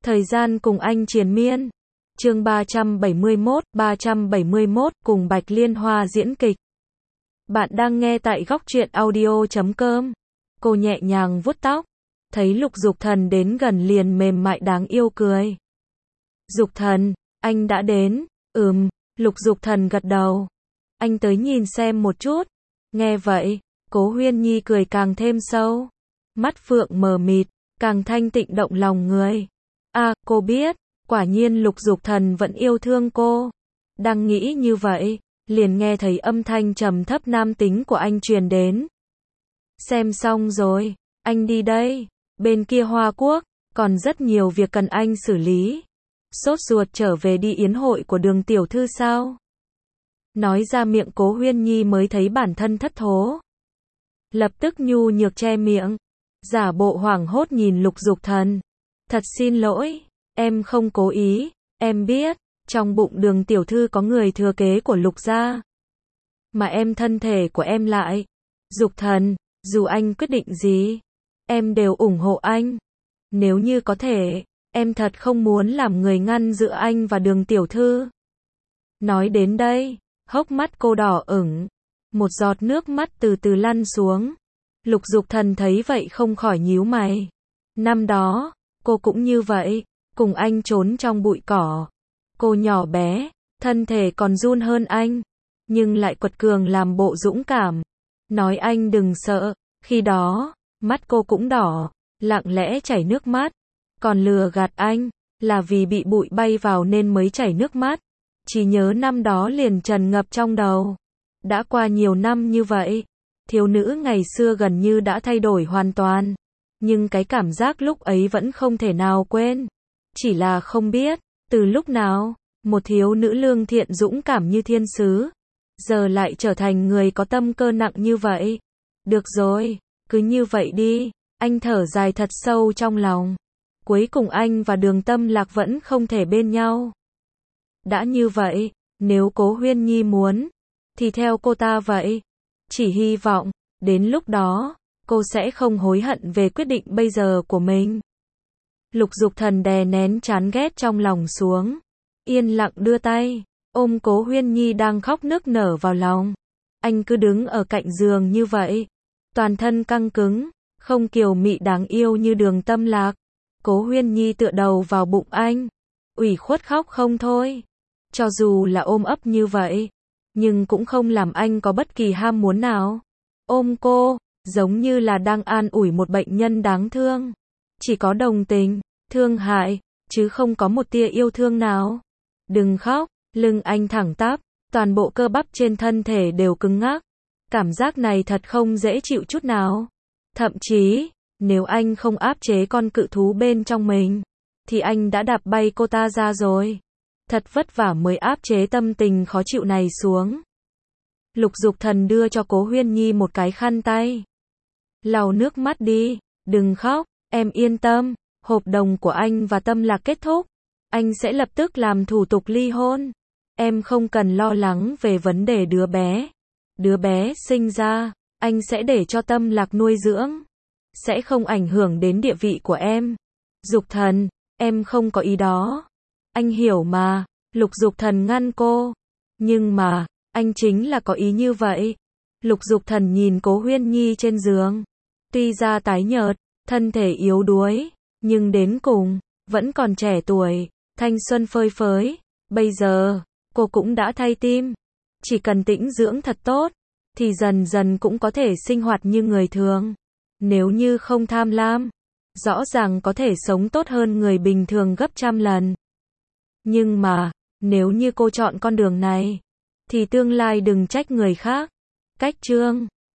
Thời gian cùng anh triền miên. Chương 371 cùng Bạch Liên Hoa diễn kịch. Bạn đang nghe tại góc truyện audio.com. Cô nhẹ nhàng vuốt tóc, thấy Lục Dục Thần đến gần liền mềm mại đáng yêu cười. Dục Thần, anh đã đến. Lục Dục Thần gật đầu. Anh tới nhìn xem một chút. Nghe vậy, Cố Huyên Nhi cười càng thêm sâu. Mắt phượng mờ mịt, càng thanh tịnh động lòng người. Cô biết, quả nhiên Lục Dục Thần vẫn yêu thương cô. Đang nghĩ như vậy, liền nghe thấy âm thanh trầm thấp nam tính của anh truyền đến. Xem xong rồi, anh đi đây. Bên kia Hoa Quốc, còn rất nhiều việc cần anh xử lý. Sốt ruột trở về đi yến hội của Đường tiểu thư sao? Nói ra miệng Cố Huyên Nhi mới thấy bản thân thất thố. Lập tức nhu nhược che miệng, giả bộ hoảng hốt nhìn Lục Dục Thần. Thật xin lỗi, em không cố ý, em biết, trong bụng Đường tiểu thư có người thừa kế của Lục gia. Mà em thân thể của em lại. Dục Thần, dù anh quyết định gì, em đều ủng hộ anh. Nếu như có thể, em thật không muốn làm người ngăn giữa anh và Đường tiểu thư. Nói đến đây, hốc mắt cô đỏ ửng, một giọt nước mắt từ từ lăn xuống. Lục Dục Thần thấy vậy không khỏi nhíu mày. Năm đó, cô cũng như vậy, cùng anh trốn trong bụi cỏ. Cô nhỏ bé, thân thể còn run hơn anh, nhưng lại quật cường làm bộ dũng cảm. Nói anh đừng sợ, khi đó, mắt cô cũng đỏ, lặng lẽ chảy nước mắt. Còn lừa gạt anh, là vì bị bụi bay vào nên mới chảy nước mắt. Chỉ nhớ năm đó liền tràn ngập trong đầu. Đã qua nhiều năm như vậy, thiếu nữ ngày xưa gần như đã thay đổi hoàn toàn. Nhưng cái cảm giác lúc ấy vẫn không thể nào quên. Chỉ là không biết, từ lúc nào, một thiếu nữ lương thiện dũng cảm như thiên sứ, giờ lại trở thành người có tâm cơ nặng như vậy. Được rồi, cứ như vậy đi, anh thở dài thật sâu trong lòng. Cuối cùng anh và Đường Tâm Lạc vẫn không thể bên nhau. Đã như vậy, nếu Cố Huyên Nhi muốn, thì theo cô ta vậy. Chỉ hy vọng, đến lúc đó, cô sẽ không hối hận về quyết định bây giờ của mình. Lục Dục Thần đè nén chán ghét trong lòng xuống, yên lặng đưa tay, ôm Cố Huyên Nhi đang khóc nức nở vào lòng. Anh cứ đứng ở cạnh giường như vậy, toàn thân căng cứng, không kiều mị đáng yêu như Đường Tâm Lạc. Cố Huyên Nhi tựa đầu vào bụng anh, ủy khuất khóc không thôi. Cho dù là ôm ấp như vậy, nhưng cũng không làm anh có bất kỳ ham muốn nào. Ôm cô, giống như là đang an ủi một bệnh nhân đáng thương. Chỉ có đồng tình, thương hại, chứ không có một tia yêu thương nào. Đừng khóc, lưng anh thẳng tắp, toàn bộ cơ bắp trên thân thể đều cứng ngắc. Cảm giác này thật không dễ chịu chút nào. Thậm chí, nếu anh không áp chế con cự thú bên trong mình, thì anh đã đạp bay cô ta ra rồi. Thật vất vả mới áp chế tâm tình khó chịu này xuống. Lục Dục Thần đưa cho Cố Huyên Nhi một cái khăn tay. Lau nước mắt đi, đừng khóc, em yên tâm, hợp đồng của anh và Tâm Lạc kết thúc. Anh sẽ lập tức làm thủ tục ly hôn. Em không cần lo lắng về vấn đề đứa bé. Đứa bé sinh ra, anh sẽ để cho Tâm Lạc nuôi dưỡng. Sẽ không ảnh hưởng đến địa vị của em. Dục Thần, em không có ý đó. Anh hiểu mà. Lục Dục Thần ngăn cô. Nhưng mà, anh chính là có ý như vậy. Lục Dục Thần nhìn Cố Huyên Nhi trên giường. Tuy da tái nhợt, thân thể yếu đuối, nhưng đến cùng, vẫn còn trẻ tuổi, thanh xuân phơi phới. Bây giờ, cô cũng đã thay tim. Chỉ cần tĩnh dưỡng thật tốt, thì dần dần cũng có thể sinh hoạt như người thường. Nếu như không tham lam, rõ ràng có thể sống tốt hơn người bình thường gấp trăm lần. Nhưng mà, nếu như cô chọn con đường này, thì tương lai đừng trách người khác. Cách chương